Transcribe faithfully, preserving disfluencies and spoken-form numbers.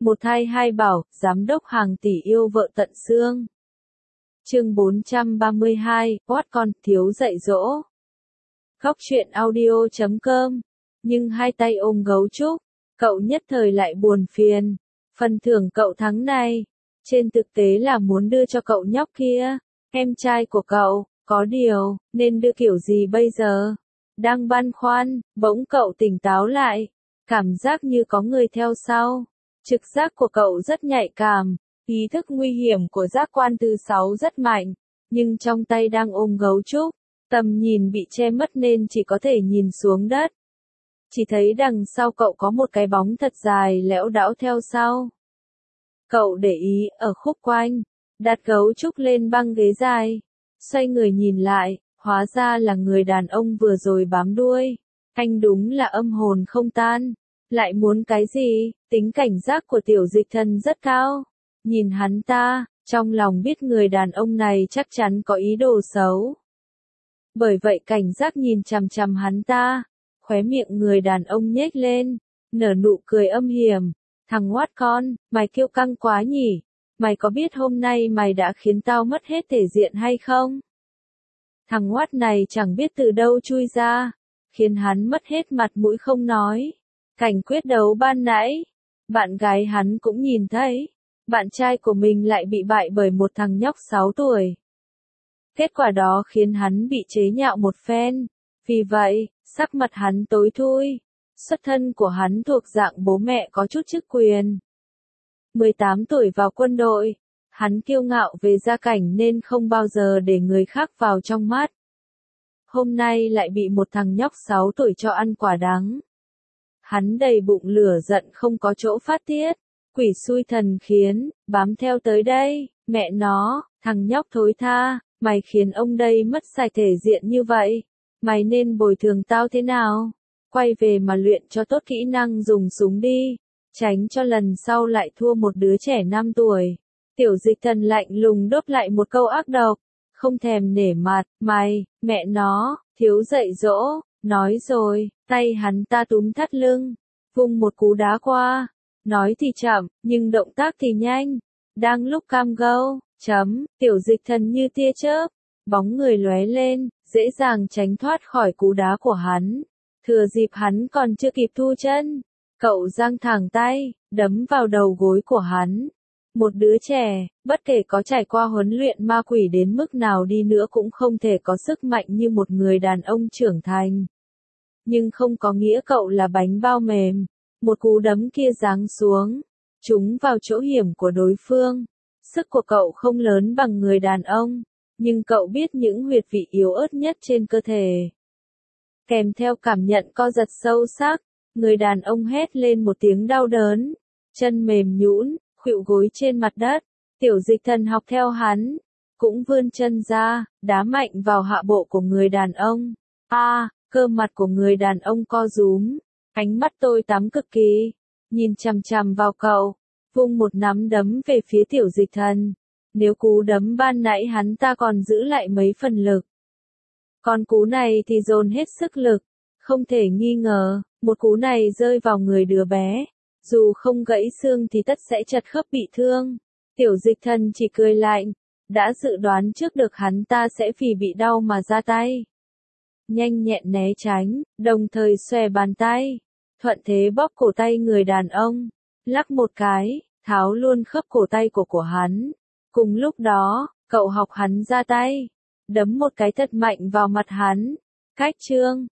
Một thai hai bảo, giám đốc hàng tỷ yêu vợ tận xương. Chương bốn trăm ba mươi hai, What con, thiếu dạy dỗ. Góc truyện audio chấm com. Nhưng hai tay ôm gấu trúc, cậu nhất thời lại buồn phiền. Phần thưởng cậu thắng này, trên thực tế là muốn đưa cho cậu nhóc kia, em trai của cậu, có điều, nên đưa kiểu gì bây giờ? Đang băn khoăn, bỗng cậu tỉnh táo lại, cảm giác như có người theo sau. Trực giác của cậu rất nhạy cảm, ý thức nguy hiểm của giác quan thứ sáu rất mạnh, nhưng trong tay đang ôm gấu trúc, tầm nhìn bị che mất nên chỉ có thể nhìn xuống đất. Chỉ thấy đằng sau cậu có một cái bóng thật dài lẽo đão theo sau. Cậu để ý ở khúc quanh, đặt gấu trúc lên băng ghế dài, xoay người nhìn lại, hóa ra là người đàn ông vừa rồi bám đuôi. Anh đúng là âm hồn không tan. Lại muốn cái gì? Tính cảnh giác của tiểu dịch thần rất cao. Nhìn hắn ta, trong lòng biết người đàn ông này chắc chắn có ý đồ xấu. Bởi vậy cảnh giác nhìn chằm chằm hắn ta, khóe miệng người đàn ông nhếch lên, nở nụ cười âm hiểm. Thằng What con, mày kiêu căng quá nhỉ? Mày có biết hôm nay mày đã khiến tao mất hết thể diện hay không? Thằng What này chẳng biết từ đâu chui ra, khiến hắn mất hết mặt mũi không nói. Cảnh quyết đấu ban nãy, bạn gái hắn cũng nhìn thấy, bạn trai của mình lại bị bại bởi một thằng nhóc sáu tuổi. Kết quả đó khiến hắn bị chế nhạo một phen, vì vậy, sắc mặt hắn tối thui. Xuất thân của hắn thuộc dạng bố mẹ có chút chức quyền. mười tám tuổi vào quân đội, hắn kiêu ngạo về gia cảnh nên không bao giờ để người khác vào trong mắt. Hôm nay lại bị một thằng nhóc sáu tuổi cho ăn quả đắng. Hắn đầy bụng lửa giận không có chỗ phát tiết, quỷ xui thần khiến, bám theo tới đây, mẹ nó, thằng nhóc thối tha, mày khiến ông đây mất sạch thể diện như vậy, mày nên bồi thường tao thế nào? Quay về mà luyện cho tốt kỹ năng dùng súng đi, tránh cho lần sau lại thua một đứa trẻ năm tuổi. Tiểu dịch thần lạnh lùng đốt lại một câu ác độc, không thèm nể mặt, mày, mẹ nó, thiếu dạy dỗ, nói rồi, tay hắn ta túm thắt lưng, vung một cú đá qua, nói thì chậm, nhưng động tác thì nhanh, đang lúc cam go, chấm, tiểu dịch thần như tia chớp, bóng người lóe lên, dễ dàng tránh thoát khỏi cú đá của hắn. Thừa dịp hắn còn chưa kịp thu chân, cậu giang thẳng tay, đấm vào đầu gối của hắn. Một đứa trẻ, bất kể có trải qua huấn luyện ma quỷ đến mức nào đi nữa cũng không thể có sức mạnh như một người đàn ông trưởng thành. Nhưng không có nghĩa cậu là bánh bao mềm. Một cú đấm kia giáng xuống, trúng vào chỗ hiểm của đối phương. Sức của cậu không lớn bằng người đàn ông, nhưng cậu biết những huyệt vị yếu ớt nhất trên cơ thể. Kèm theo cảm nhận co giật sâu sắc, người đàn ông hét lên một tiếng đau đớn, chân mềm nhũn, khuỵu gối trên mặt đất. Tiểu dịch thần học theo hắn, cũng vươn chân ra, đá mạnh vào hạ bộ của người đàn ông. A, à, cơ mặt của người đàn ông co rúm, ánh mắt tôi tắm cực kỳ, nhìn chằm chằm vào cậu, vung một nắm đấm về phía tiểu dịch thần. Nếu cú đấm ban nãy hắn ta còn giữ lại mấy phần lực, còn cú này thì dồn hết sức lực, không thể nghi ngờ, một cú này rơi vào người đứa bé, dù không gãy xương thì tất sẽ chật khớp bị thương. Tiểu dịch thần chỉ cười lạnh, đã dự đoán trước được hắn ta sẽ vì bị đau mà ra tay. Nhanh nhẹn né tránh, đồng thời xòe bàn tay, thuận thế bóp cổ tay người đàn ông, lắc một cái, tháo luôn khớp cổ tay của của hắn. Cùng lúc đó, cậu học hắn ra tay, đấm một cái thật mạnh vào mặt hắn. Cách chương,